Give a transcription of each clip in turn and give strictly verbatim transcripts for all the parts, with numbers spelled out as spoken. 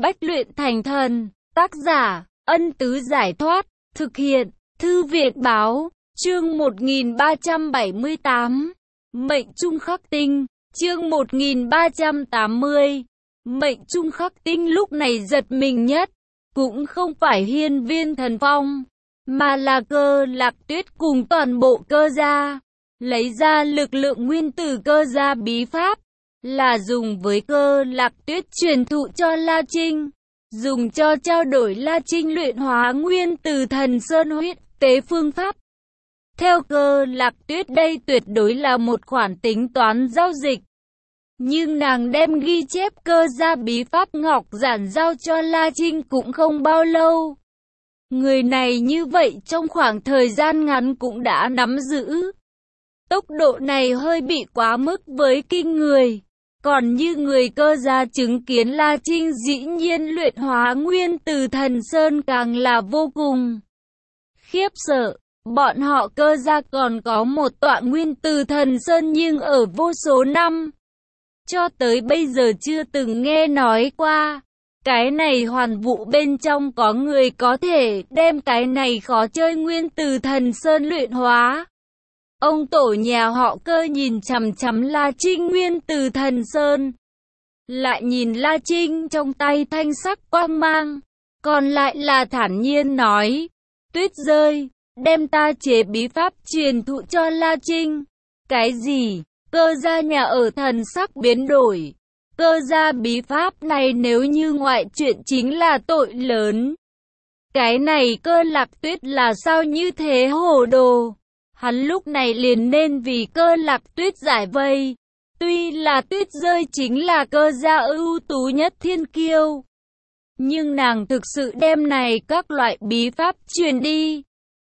Bách luyện thành thần. Tác giả, Ân Tứ Giải Thoát. Thực hiện, Thư viện Báo. Chương một nghìn ba trăm bảy mươi tám. Mệnh Trung Khắc Tinh. Chương một nghìn ba trăm tám mươi. Mệnh Trung Khắc Tinh lúc này giật mình nhất, cũng không phải Hiên Viên Thần Phong, mà là Cơ Lạc Tuyết cùng toàn bộ Cơ gia. Lấy ra lực lượng nguyên tử Cơ gia bí pháp, là dùng với Cơ Lạc Tuyết truyền thụ cho La Trinh, dùng cho trao đổi La Trinh luyện hóa nguyên tử Thần Sơn huyết tế phương pháp. Theo Cơ Lạc Tuyết đây tuyệt đối là một khoản tính toán giao dịch. Nhưng nàng đem ghi chép Cơ gia bí pháp ngọc giản giao cho La Trinh cũng không bao lâu. Người này như vậy trong khoảng thời gian ngắn cũng đã nắm giữ. Tốc độ này hơi bị quá mức với kinh người. Còn như người Cơ gia chứng kiến La Trinh dĩ nhiên luyện hóa nguyên tử Thần Sơn càng là vô cùng khiếp sợ. Bọn họ Cơ gia còn có một tọa nguyên tử Thần Sơn nhưng ở vô số năm, cho tới bây giờ chưa từng nghe nói qua. Cái này hoàn vũ bên trong có người có thể đem cái này khó chơi nguyên tử Thần Sơn luyện hóa. Ông tổ nhà họ Cơ nhìn chằm chằm La Trinh nguyên tử Thần Sơn, lại nhìn La Trinh trong tay thanh sắc quang mang, còn lại là thản nhiên nói: Tuyết rơi, đem ta chế bí pháp truyền thụ cho La Trinh. Cái gì? Cơ gia nhà ở thần sắc biến đổi. Cơ gia bí pháp này nếu như ngoại chuyện chính là tội lớn. Cái này Cơ Lạc Tuyết là sao như thế hồ đồ? Hắn lúc này liền nên vì Cơ Lạc Tuyết giải vây. Tuy là Tuyết rơi chính là Cơ gia ưu tú nhất thiên kiêu, nhưng nàng thực sự đem này các loại bí pháp truyền đi,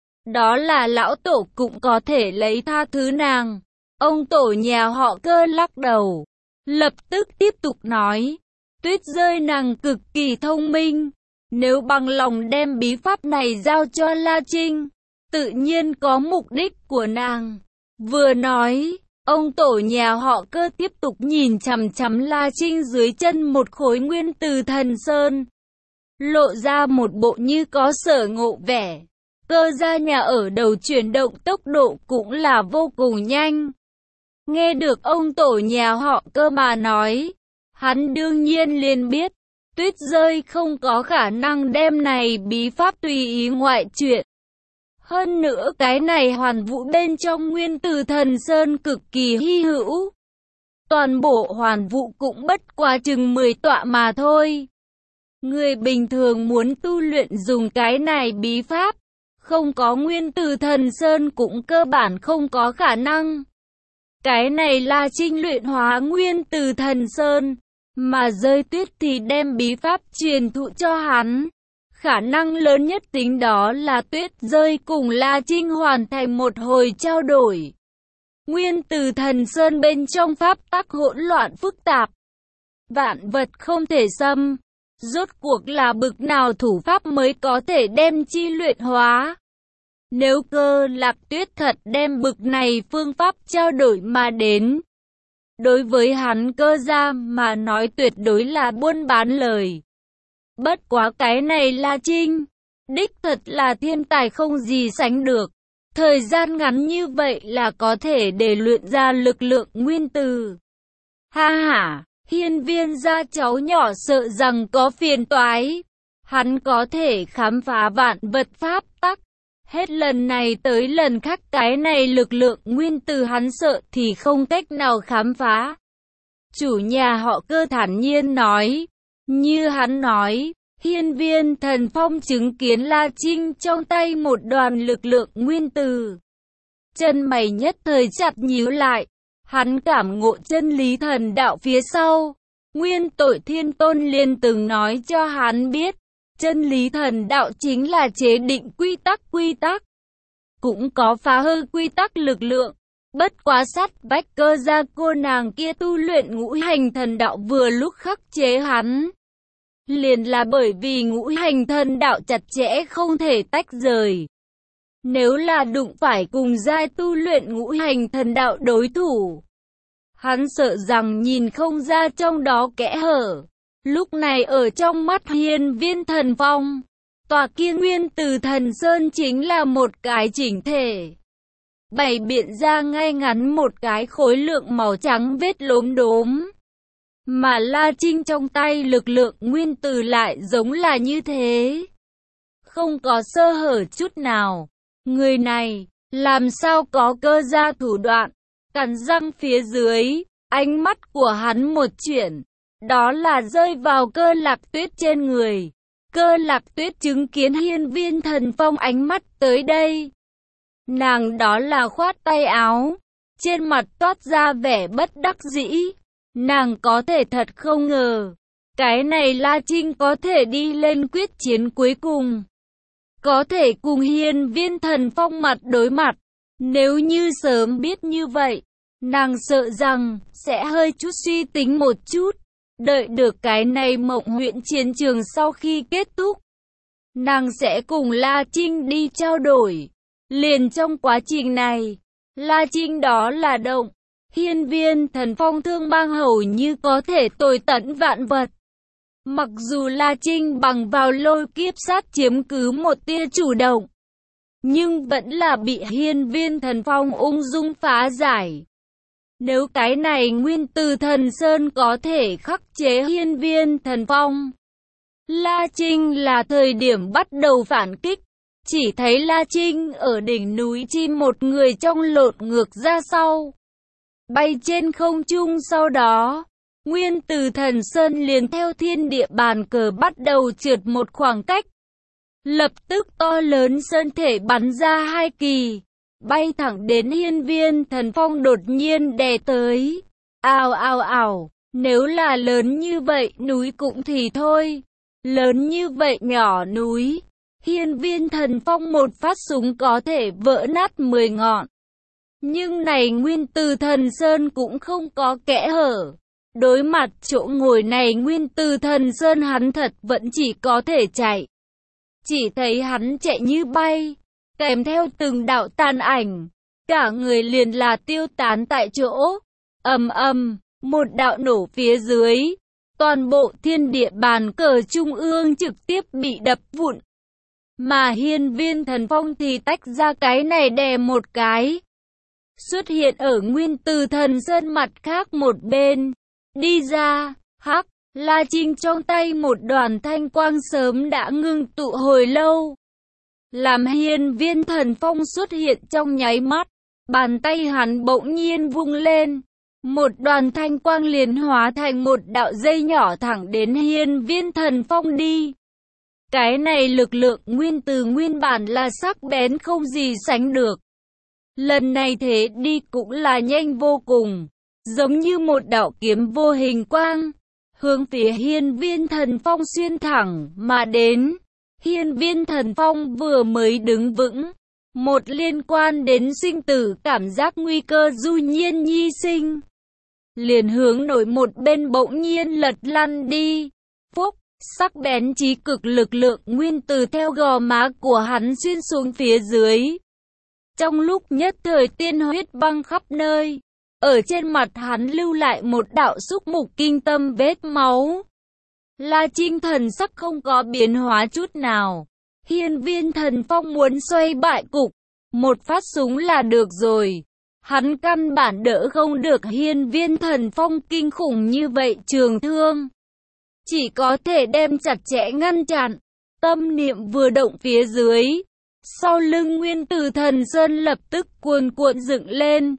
đó là lão tổ cũng có thể lấy tha thứ nàng. Ông tổ nhà họ Cơ lắc đầu, lập tức tiếp tục nói: Tuyết rơi nàng cực kỳ thông minh, nếu bằng lòng đem bí pháp này giao cho La Trinh, tự nhiên có mục đích của nàng. Vừa nói, ông tổ nhà họ Cơ tiếp tục nhìn chằm chằm La Trinh dưới chân một khối nguyên tử Thần Sơn, lộ ra một bộ như có sở ngộ vẻ. Cơ gia nhà ở đầu chuyển động tốc độ cũng là vô cùng nhanh. Nghe được ông tổ nhà họ Cơ mà nói, hắn đương nhiên liền biết, Tuyết rơi không có khả năng đem này bí pháp tùy ý ngoại chuyện. Hơn nữa cái này hoàn vũ bên trong nguyên tử Thần Sơn cực kỳ hy hữu. Toàn bộ hoàn vũ cũng bất quá chừng mười tọa mà thôi. Người bình thường muốn tu luyện dùng cái này bí pháp, không có nguyên tử Thần Sơn cũng cơ bản không có khả năng. Cái này La Trinh luyện hóa nguyên tử Thần Sơn, mà rơi tuyết thì đem bí pháp truyền thụ cho hắn. Khả năng lớn nhất tính đó là Tuyết rơi cùng La Trinh hoàn thành một hồi trao đổi. Nguyên tử Thần Sơn bên trong pháp tắc hỗn loạn phức tạp, vạn vật không thể xâm. Rốt cuộc là bực nào thủ pháp mới có thể đem chi luyện hóa? Nếu Cơ Lạc Tuyết thật đem bực này phương pháp trao đổi mà đến, đối với hắn Cơ gia mà nói tuyệt đối là buôn bán lời. Bất quá cái này La Trinh, đích thật là thiên tài không gì sánh được. Thời gian ngắn như vậy là có thể để luyện ra lực lượng nguyên tử. Ha ha, Hiên Viên gia cháu nhỏ sợ rằng có phiền toái. Hắn có thể khám phá vạn vật pháp tắc. Hết lần này tới lần khác cái này lực lượng nguyên tử hắn sợ thì không cách nào khám phá. Chủ nhà họ Cơ thản nhiên nói. Như hắn nói, Hiên Viên Thần Phong chứng kiến La Trinh trong tay một đoàn lực lượng nguyên tử. Chân mày nhất thời chặt nhíu lại. Hắn cảm ngộ chân lý thần đạo phía sau. Nguyên Tội Thiên Tôn liền từng nói cho hắn biết, chân lý thần đạo chính là chế định quy tắc quy tắc, cũng có phá hư quy tắc lực lượng. Bất quá sát vách Cơ gia cô nàng kia tu luyện ngũ hành thần đạo vừa lúc khắc chế hắn. Liền là bởi vì ngũ hành thần đạo chặt chẽ không thể tách rời. Nếu là đụng phải cùng giai tu luyện ngũ hành thần đạo đối thủ, hắn sợ rằng nhìn không ra trong đó kẽ hở. Lúc này ở trong mắt Hiên Viên Thần Phong, tòa kia Nguyên Từ Thần Sơn chính là một cái chỉnh thể, bày biện ra ngay ngắn một cái khối lượng màu trắng vết lốm đốm. Mà La Trinh trong tay lực lượng Nguyên Từ lại giống là như thế, không có sơ hở chút nào. Người này, làm sao có cơ gia thủ đoạn? Cắn răng phía dưới, ánh mắt của hắn một chuyển, đó là rơi vào Cơ Lạc Tuyết trên người. Cơ Lạc Tuyết chứng kiến Hiên Viên Thần Phong ánh mắt tới đây, nàng đó là khoát tay áo, trên mặt toát ra vẻ bất đắc dĩ. Nàng có thể thật không ngờ, cái này La Trinh có thể đi lên quyết chiến cuối cùng, có thể cùng Hiên Viên Thần Phong mặt đối mặt. Nếu như sớm biết như vậy, nàng sợ rằng sẽ hơi chút suy tính một chút, đợi được cái này Mộng Huyễn chiến trường sau khi kết thúc, nàng sẽ cùng La Trinh đi trao đổi. Liền trong quá trình này, La Trinh đó là động, Hiên Viên Thần Phong thương mang hầu như có thể tồi tận vạn vật. Mặc dù La Trinh bằng vào lôi kiếp sát chiếm cứ một tia chủ động, nhưng vẫn là bị Hiên Viên Thần Phong ung dung phá giải. Nếu cái này Nguyên Từ Thần Sơn có thể khắc chế Hiên Viên Thần Phong, La Trinh là thời điểm bắt đầu phản kích. Chỉ thấy La Trinh ở đỉnh núi chim một người trong lộn ngược ra sau, bay trên không trung, sau đó Nguyên Từ Thần Sơn liền theo thiên địa bàn cờ bắt đầu trượt một khoảng cách. Lập tức to lớn sơn thể bắn ra hai kỳ, bay thẳng đến Hiên Viên Thần Phong đột nhiên đè tới. Ào ào ào, nếu là lớn như vậy núi cũng thì thôi, lớn như vậy nhỏ núi, Hiên Viên Thần Phong một phát súng có thể vỡ nát mười ngọn. Nhưng này Nguyên Từ Thần Sơn cũng không có kẽ hở. Đối mặt chỗ ngồi này Nguyên Từ Thần Sơn hắn thật vẫn chỉ có thể chạy. Chỉ thấy hắn chạy như bay, kèm theo từng đạo tàn ảnh, cả người liền là tiêu tán tại chỗ. Ầm ầm, một đạo nổ phía dưới, toàn bộ thiên địa bàn cờ trung ương trực tiếp bị đập vụn. Mà Hiên Viên Thần Phong thì tách ra cái này đè một cái, xuất hiện ở Nguyên Từ Thần Sơn mặt khác một bên. Đi ra, hắc, La Trinh trong tay một đoàn thanh quang sớm đã ngưng tụ hồi lâu. Làm Hiên Viên Thần Phong xuất hiện trong nháy mắt, bàn tay hắn bỗng nhiên vung lên, một đoàn thanh quang liền hóa thành một đạo dây nhỏ thẳng đến Hiên Viên Thần Phong đi. Cái này lực lượng Nguyên Từ nguyên bản là sắc bén không gì sánh được. Lần này thế đi cũng là nhanh vô cùng, giống như một đạo kiếm vô hình quang, hướng phía Hiên Viên Thần Phong xuyên thẳng mà đến. Hiên Viên Thần Phong vừa mới đứng vững, một liên quan đến sinh tử cảm giác nguy cơ du nhiên nhi sinh, liền hướng nổi một bên bỗng nhiên lật lăn đi. Phúc, sắc bén chí cực lực lượng Nguyên Từ theo gò má của hắn xuyên xuống phía dưới. Trong lúc nhất thời tiên huyết băng khắp nơi, ở trên mặt hắn lưu lại một đạo xúc mục kinh tâm vết máu. La Trinh thần sắc không có biến hóa chút nào. Hiên Viên Thần Phong muốn xoay bại cục, một phát súng là được rồi. Hắn căn bản đỡ không được Hiên Viên Thần Phong kinh khủng như vậy trường thương, chỉ có thể đem chặt chẽ ngăn chặn. Tâm niệm vừa động phía dưới, sau lưng Nguyên Từ Thần Sơn lập tức cuồn cuộn dựng lên.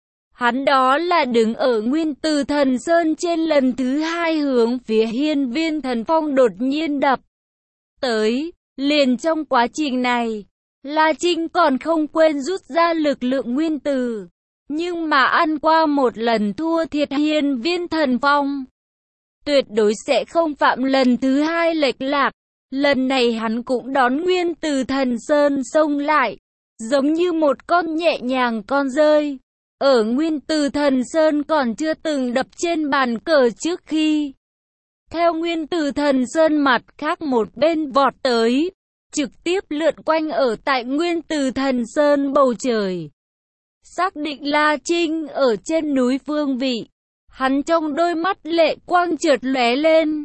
Hắn đó là đứng ở Nguyên Từ Thần Sơn trên, lần thứ hai hướng phía Hiên Viên Thần Phong đột nhiên đập tới. Liền trong quá trình này, La Trinh còn không quên rút ra lực lượng Nguyên Từ, nhưng mà ăn qua một lần thua thiệt Hiên Viên Thần Phong, tuyệt đối sẽ không phạm lần thứ hai lệch lạc. Lần này hắn cũng đón Nguyên Từ Thần Sơn xông lại, giống như một con nhẹ nhàng con rơi. Ở Nguyên Từ Thần Sơn còn chưa từng đập trên bàn cờ trước khi, theo Nguyên Từ Thần Sơn mặt khác một bên vọt tới, trực tiếp lượn quanh ở tại Nguyên Từ Thần Sơn bầu trời. Xác định La Trinh ở trên núi phương vị, hắn trong đôi mắt lệ quang chợt lóe lên,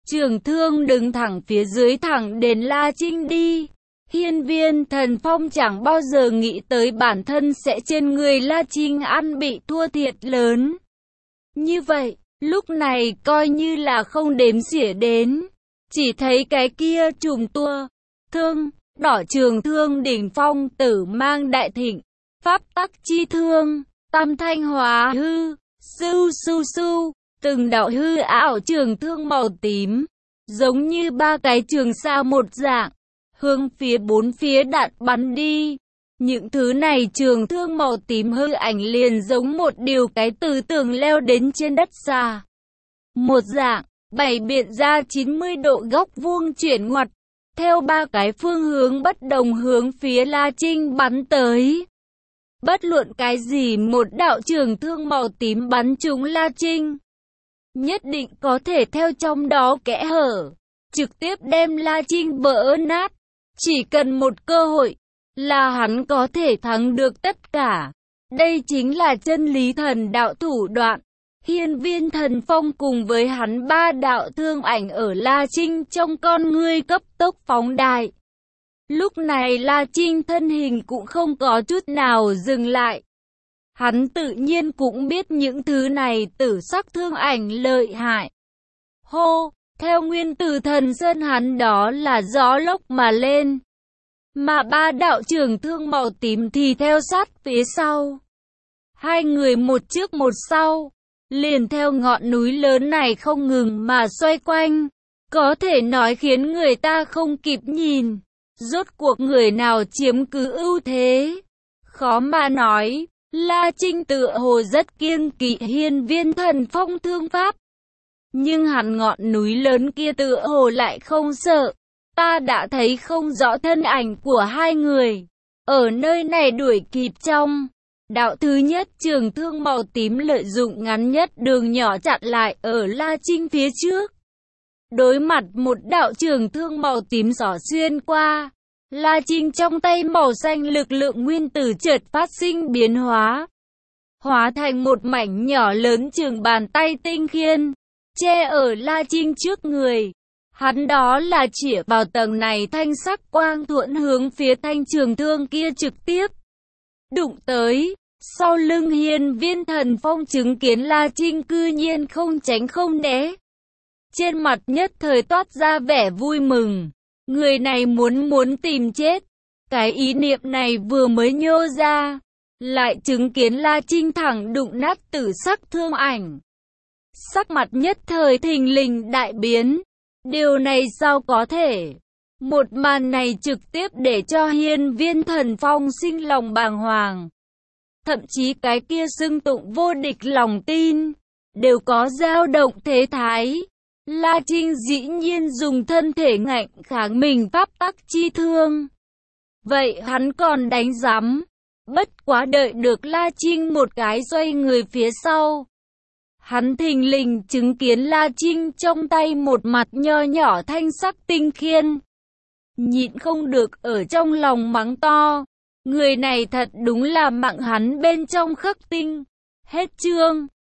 Trường thương đứng thẳng phía dưới thẳng đến La Trinh đi. Hiên Viên Thần Phong chẳng bao giờ nghĩ tới bản thân sẽ trên người La Trinh ăn bị thua thiệt lớn. Như vậy, lúc này coi như là không đếm xỉa đến. Chỉ thấy cái kia trùm tua, thương, đỏ trường thương đỉnh phong tử mang đại thịnh, pháp tắc chi thương, tam thanh hóa hư, su su su, từng đạo hư ảo trường thương màu tím, giống như ba cái trường sao một dạng, hướng phía bốn phía đạn bắn đi. Những thứ này trường thương màu tím hư ảnh liền giống một điều cái từ tường leo đến trên đất xa. Một dạng, bày biện ra chín mươi độ góc vuông chuyển ngoặt, theo ba cái phương hướng bất đồng hướng phía La Trinh bắn tới. Bất luận cái gì một đạo trường thương màu tím bắn trúng La Trinh, nhất định có thể theo trong đó kẽ hở, trực tiếp đem La Trinh vỡ nát. Chỉ cần một cơ hội, là hắn có thể thắng được tất cả. Đây chính là chân lý thần đạo thủ đoạn. Hiên Viên Thần Phong cùng với hắn ba đạo thương ảnh ở La Trinh trong con ngươi cấp tốc phóng đại. Lúc này La Trinh thân hình cũng không có chút nào dừng lại. Hắn tự nhiên cũng biết những thứ này tử sắc thương ảnh lợi hại. Hô, theo nguyên tử thần sơn hắn đó là gió lốc mà lên. Mà ba đạo trường thương màu tím thì theo sát phía sau. Hai người một trước một sau, liền theo ngọn núi lớn này không ngừng mà xoay quanh. Có thể nói khiến người ta không kịp nhìn. Rốt cuộc người nào chiếm cứ ưu thế? Khó mà nói. La Trinh tựa hồ rất kiêng kỵ Hiên Viên Thần Phong thương pháp. Nhưng hắn ngọn núi lớn kia tựa hồ lại không sợ. Ta đã thấy không rõ thân ảnh của hai người. Ở nơi này đuổi kịp trong. Đạo thứ nhất trường thương màu tím lợi dụng ngắn nhất đường nhỏ chặn lại ở La Trinh phía trước. Đối mặt một đạo trường thương màu tím xỏ xuyên qua. La Trinh trong tay màu xanh lực lượng nguyên tử chợt phát sinh biến hóa. Hóa thành một mảnh nhỏ lớn chừng bàn tay tinh khiên. Che ở La Trinh trước người. Hắn đó là chĩa vào tầng này thanh sắc quang thuẫn hướng phía thanh trường thương kia trực tiếp. Đụng tới. Sau lưng Hiên Viên Thần Phong chứng kiến La Trinh cư nhiên không tránh không né. Trên mặt nhất thời toát ra vẻ vui mừng. Người này muốn muốn tìm chết. Cái ý niệm này vừa mới nhô ra. Lại chứng kiến La Trinh thẳng đụng nát tử sắc thương ảnh. Sắc mặt nhất thời thình lình đại biến. Điều này sao có thể? Một màn này trực tiếp để cho Hiên Viên Thần Phong sinh lòng bàng hoàng. Thậm chí cái kia xưng tụng vô địch lòng tin, đều có dao động thế thái. La Trinh dĩ nhiên dùng thân thể ngạnh kháng mình pháp tắc chi thương. Vậy hắn còn đánh giám. Bất quá đợi được La Trinh một cái xoay người phía sau. Hắn thình lình chứng kiến La Trinh trong tay một mặt nho nhỏ thanh sắc tinh khiên. Nhịn không được ở trong lòng mắng to. Người này thật đúng là mạng hắn bên trong khắc tinh. Hết chương.